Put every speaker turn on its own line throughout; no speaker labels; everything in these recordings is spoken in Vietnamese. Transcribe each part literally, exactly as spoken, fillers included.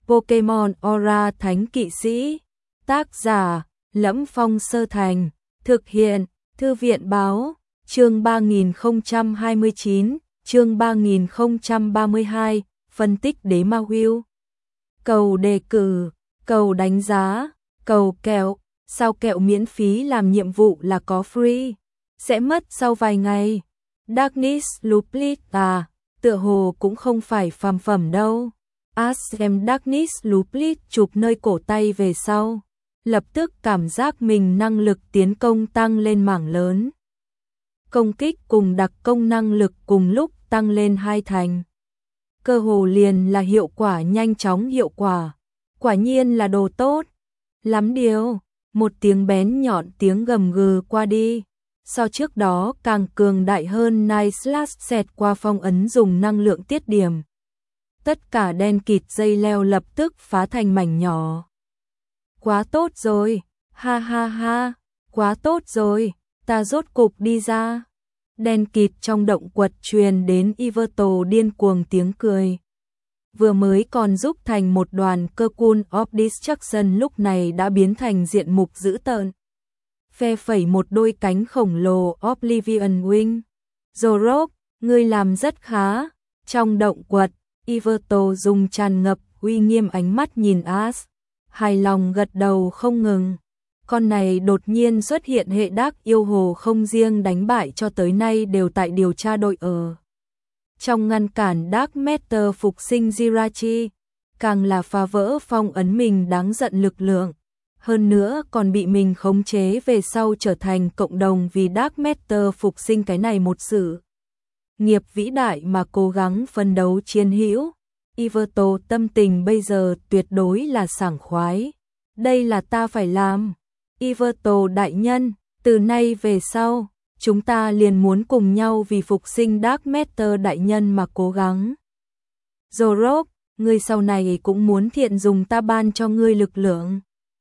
Pokemon Aura Thánh Kỵ Sĩ. Tác giả: Lẫm Phong Sơ Thành. Thực hiện: Thư viện báo. Chương ba nghìn không trăm hai mươi chín, chương ba nghìn không trăm ba mươi hai, phân tích đế ma Will. Cầu đề cử, cầu đánh giá, cầu kẹo, sao kẹo miễn phí làm nhiệm vụ là có free, sẽ mất sau vài ngày. Darkness Luplit à, tựa hồ cũng không phải phàm phẩm đâu. As xem Darkness Luplit chụp nơi cổ tay về sau, lập tức cảm giác mình năng lực tiến công tăng lên mảng lớn. Công kích cùng đặc công năng lực cùng lúc tăng lên hai thành. Cơ hồ liền là hiệu quả nhanh chóng hiệu quả. Quả nhiên là đồ tốt. Lắm điều, một tiếng bén nhọn tiếng gầm gừ qua đi. So trước đó càng cường đại hơn Night Slash xẹt qua phong ấn dùng năng lượng tiết điểm. Tất cả đen kịt dây leo lập tức phá thành mảnh nhỏ. Quá tốt rồi, ha ha ha, quá tốt rồi, ta rốt cục đi ra. Đen kịt trong động quật truyền đến Yveltal điên cuồng tiếng cười. Vừa mới còn giúp thành một đoàn cơ Cocoon of Destruction lúc này đã biến thành diện mục dữ tợn. Phe phẩy một đôi cánh khổng lồ Oblivion Wing. Zorok, ngươi làm rất khá. Trong động quật, Yveltal dùng tràn ngập uy nghiêm ánh mắt nhìn As, hài lòng gật đầu không ngừng. Con này đột nhiên xuất hiện hệ đác yêu hồ không riêng đánh bại cho tới nay đều tại điều tra đội ở. Trong ngăn cản Dark Matter phục sinh Jirachi, càng là phá vỡ phong ấn mình đáng giận lực lượng. Hơn nữa còn bị mình khống chế về sau trở thành cộng đồng vì Dark Matter phục sinh cái này một sự nghiệp vĩ đại mà cố gắng phân đấu chiến hữu. Yveltal tâm tình bây giờ tuyệt đối là sảng khoái. Đây là ta phải làm. Yveltal đại nhân, từ nay về sau, chúng ta liền muốn cùng nhau vì phục sinh Dark Matter đại nhân mà cố gắng. Zorok, ngươi sau này cũng muốn thiện dùng ta ban cho ngươi lực lượng.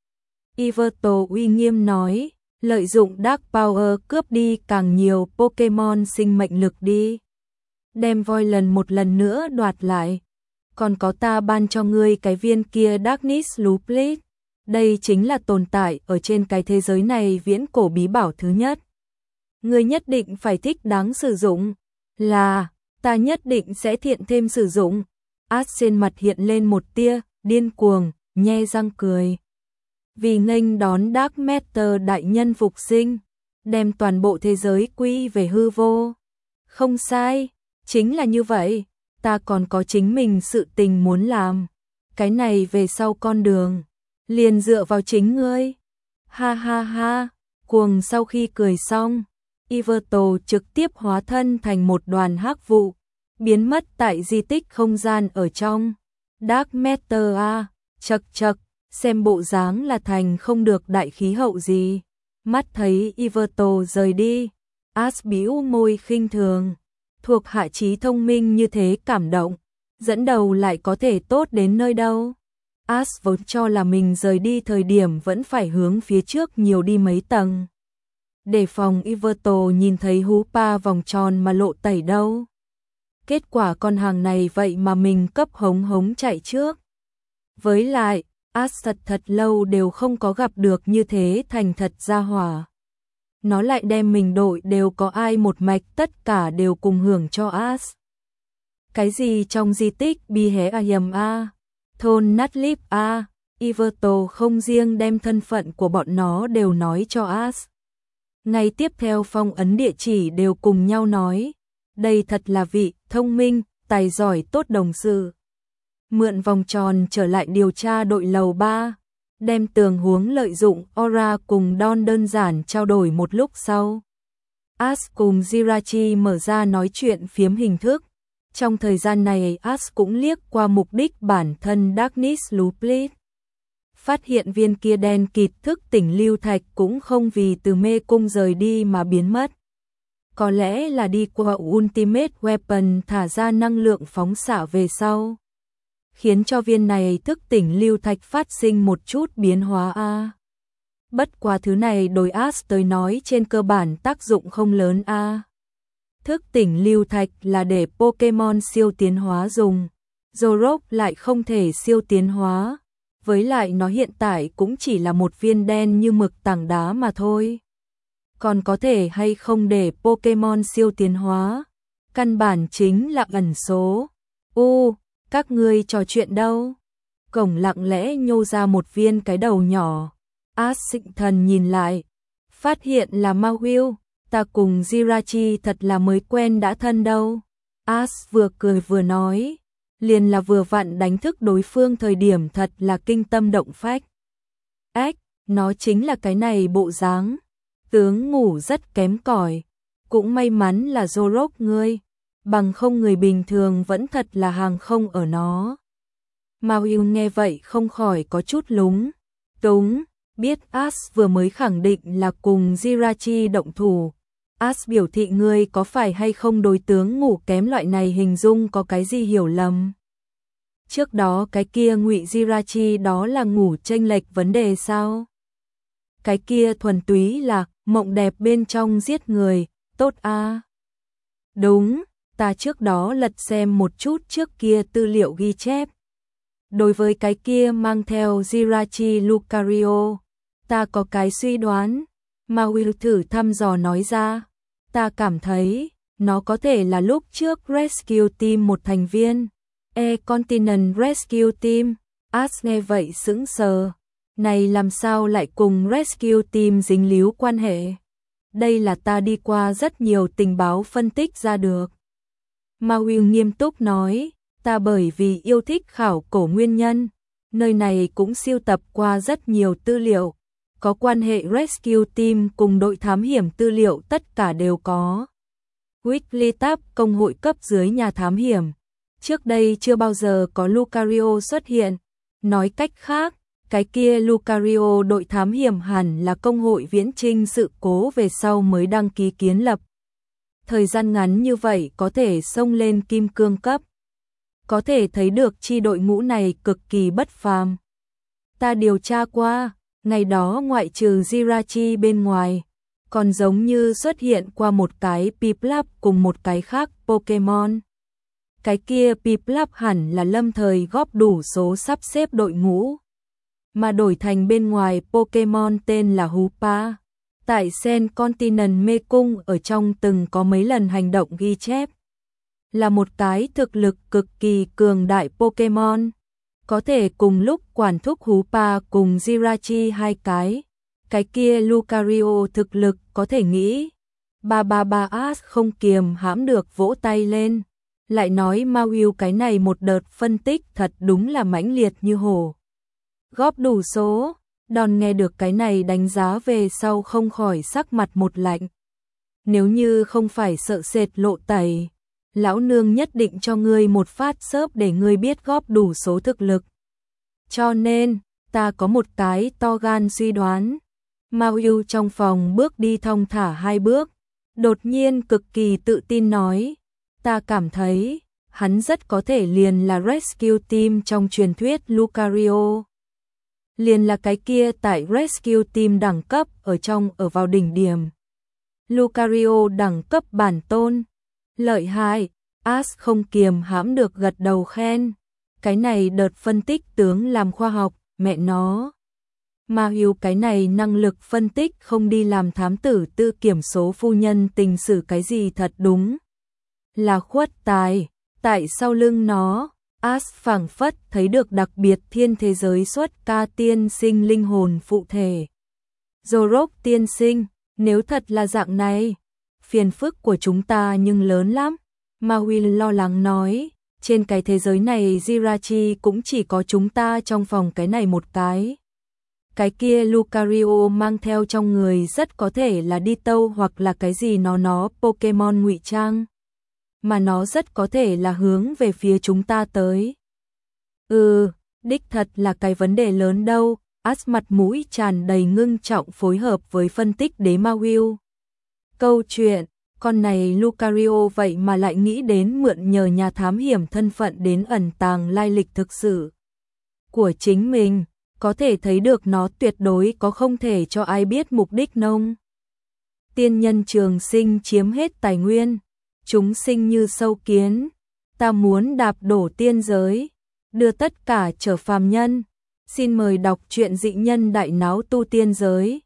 Yveltal uy nghiêm nói, lợi dụng Dark Power cướp đi càng nhiều Pokemon sinh mệnh lực đi. Đem voi lần một lần nữa đoạt lại. Còn có ta ban cho ngươi cái viên kia Darkness Luplit. Đây chính là tồn tại ở trên cái thế giới này viễn cổ bí bảo thứ nhất. Ngươi nhất định phải thích đáng sử dụng. Là, ta nhất định sẽ thiện thêm sử dụng. As trên mặt hiện lên một tia, điên cuồng, nhe răng cười. Vì nghênh đón Dark Matter đại nhân phục sinh, đem toàn bộ thế giới quy về hư vô. Không sai, chính là như vậy, ta còn có chính mình sự tình muốn làm. Cái này về sau con đường, liền dựa vào chính ngươi. Ha ha ha, cuồng sau khi cười xong, Yveltal trực tiếp hóa thân thành một đoàn hắc vụ, biến mất tại di tích không gian ở trong. Dark Matter a, chậc chậc, xem bộ dáng là thành không được đại khí hậu gì. Mắt thấy Yveltal rời đi, As bĩu môi khinh thường. Thuộc hạ trí thông minh như thế cảm động, dẫn đầu lại có thể tốt đến nơi đâu. As vốn cho là mình rời đi thời điểm vẫn phải hướng phía trước nhiều đi mấy tầng. Để phòng Yveltal nhìn thấy hú pa vòng tròn mà lộ tẩy đâu. Kết quả con hàng này vậy mà mình cấp hống hống chạy trước. Với lại, As thật thật lâu đều không có gặp được như thế thành thật gia hỏa. Nó lại đem mình đội đều có ai một mạch tất cả đều cùng hưởng cho As. Cái gì trong di tích bi hé a yầm a, thôn Nutlip a, Yveltal không riêng đem thân phận của bọn nó đều nói cho As. Ngay tiếp theo phong ấn địa chỉ đều cùng nhau nói. Đây thật là vị thông minh, tài giỏi tốt đồng sự. Mượn vòng tròn trở lại điều tra đội lầu ba. Đem tường huống lợi dụng Aura cùng Don đơn giản trao đổi một lúc sau. As cùng Jirachi mở ra nói chuyện phiếm hình thức. Trong thời gian này As cũng liếc qua mục đích bản thân Darkness Luplit. Phát hiện viên kia đen kịt thức tỉnh lưu thạch cũng không vì từ mê cung rời đi mà biến mất. Có lẽ là đi qua Ultimate Weapon thả ra năng lượng phóng xạ về sau. Khiến cho viên này thức tỉnh lưu thạch phát sinh một chút biến hóa a. À. Bất quá thứ này đối As tới nói trên cơ bản tác dụng không lớn a. À. Thức tỉnh lưu thạch là để Pokemon siêu tiến hóa dùng. Zorok lại không thể siêu tiến hóa, với lại nó hiện tại cũng chỉ là một viên đen như mực tảng đá mà thôi. Còn có thể hay không để Pokemon siêu tiến hóa, căn bản chính là ẩn số. U, các ngươi trò chuyện đâu? Cổng lặng lẽ nhô ra một viên cái đầu nhỏ. Ash Sinh Thần nhìn lại, phát hiện là Mawile. Ta cùng Jirachi thật là mới quen đã thân đâu. Ash vừa cười vừa nói, liền là vừa vặn đánh thức đối phương thời điểm thật là kinh tâm động phách. Ếch, nó chính là cái này bộ dáng. Tướng ngủ rất kém cỏi, cũng may mắn là Zorok ngươi, bằng không người bình thường vẫn thật là hàng không ở nó. Mawile nghe vậy không khỏi có chút lúng túng, biết Ash vừa mới khẳng định là cùng Jirachi động thủ. Ash biểu thị ngươi có phải hay không đối tướng ngủ kém loại này hình dung có cái gì hiểu lầm. Trước đó cái kia ngụy Jirachi đó là ngủ chênh lệch vấn đề sao? Cái kia thuần túy là mộng đẹp bên trong giết người, tốt a. À? Đúng, ta trước đó lật xem một chút trước kia tư liệu ghi chép. Đối với cái kia mang theo Jirachi Lucario, ta có cái suy đoán. Mawile thử thăm dò nói ra, ta cảm thấy nó có thể là lúc trước Rescue Team một thành viên. E-Continent Rescue Team. Ash nghe vậy sững sờ, này làm sao lại cùng Rescue Team dính líu quan hệ? Đây là ta đi qua rất nhiều tình báo phân tích ra được. Mawile nghiêm túc nói, ta bởi vì yêu thích khảo cổ nguyên nhân, nơi này cũng sưu tập qua rất nhiều tư liệu. Có quan hệ Rescue Team cùng đội thám hiểm tư liệu tất cả đều có. Wigglytuff công hội cấp dưới nhà thám hiểm. Trước đây chưa bao giờ có Lucario xuất hiện. Nói cách khác, cái kia Lucario đội thám hiểm hẳn là công hội viễn trinh sự cố về sau mới đăng ký kiến lập. Thời gian ngắn như vậy có thể xông lên kim cương cấp. Có thể thấy được chi đội ngũ này cực kỳ bất phàm. Ta điều tra qua, ngày đó ngoại trừ Jirachi bên ngoài, còn giống như xuất hiện qua một cái Piplup cùng một cái khác Pokemon. Cái kia Piplup hẳn là lâm thời góp đủ số sắp xếp đội ngũ, mà đổi thành bên ngoài Pokemon tên là Hoopa. Tại Sen Continent mê cung ở trong từng có mấy lần hành động ghi chép. Là một cái thực lực cực kỳ cường đại Pokemon. Có thể cùng lúc quản thúc Hoopa cùng Jirachi hai cái. Cái kia Lucario thực lực có thể nghĩ. Ba ba ba Ash không kiềm hãm được vỗ tay lên. Lại nói Mawile cái này một đợt phân tích thật đúng là mãnh liệt như hổ. Góp đủ số, đòn nghe được cái này đánh giá về sau không khỏi sắc mặt một lạnh. Nếu như không phải sợ sệt lộ tẩy, lão nương nhất định cho ngươi một phát xớp để ngươi biết góp đủ số thực lực. Cho nên, ta có một cái to gan suy đoán. Mawile trong phòng bước đi thong thả hai bước, đột nhiên cực kỳ tự tin nói, ta cảm thấy, hắn rất có thể liền là Rescue Team trong truyền thuyết Lucario. Liền là cái kia tại Rescue Team đẳng cấp ở trong ở vào đỉnh điểm. Lucario đẳng cấp bản tôn. Lợi hại, Ash không kiềm hãm được gật đầu khen. Cái này đợt phân tích tướng làm khoa học, mẹ nó. Mà hiểu cái này năng lực phân tích không đi làm thám tử tư kiểm số phu nhân tình sử cái gì thật đúng. Là khuất tài, tại sau lưng nó, Ash phảng phất thấy được đặc biệt thiên thế giới xuất ca tiên sinh linh hồn phụ thể. Zorok tiên sinh, nếu thật là dạng này, phiền phức của chúng ta nhưng lớn lắm. Mawile lo lắng nói, trên cái thế giới này Jirachi cũng chỉ có chúng ta trong phòng cái này một cái. Cái kia Lucario mang theo trong người rất có thể là đi tâu hoặc là cái gì nó nó Pokemon ngụy trang. Mà nó rất có thể là hướng về phía chúng ta tới. Ừ, đích thật là cái vấn đề lớn đâu. Ash mặt mũi tràn đầy ngưng trọng phối hợp với phân tích đế Mawile. Câu chuyện, con này Lucario vậy mà lại nghĩ đến mượn nhờ nhà thám hiểm thân phận đến ẩn tàng lai lịch thực sự của chính mình, có thể thấy được nó tuyệt đối có không thể cho ai biết mục đích nông. Tiên nhân trường sinh chiếm hết tài nguyên, chúng sinh như sâu kiến, ta muốn đạp đổ tiên giới. đưa tất cả trở phàm nhân. Xin mời đọc truyện Dị nhân đại náo tu tiên giới.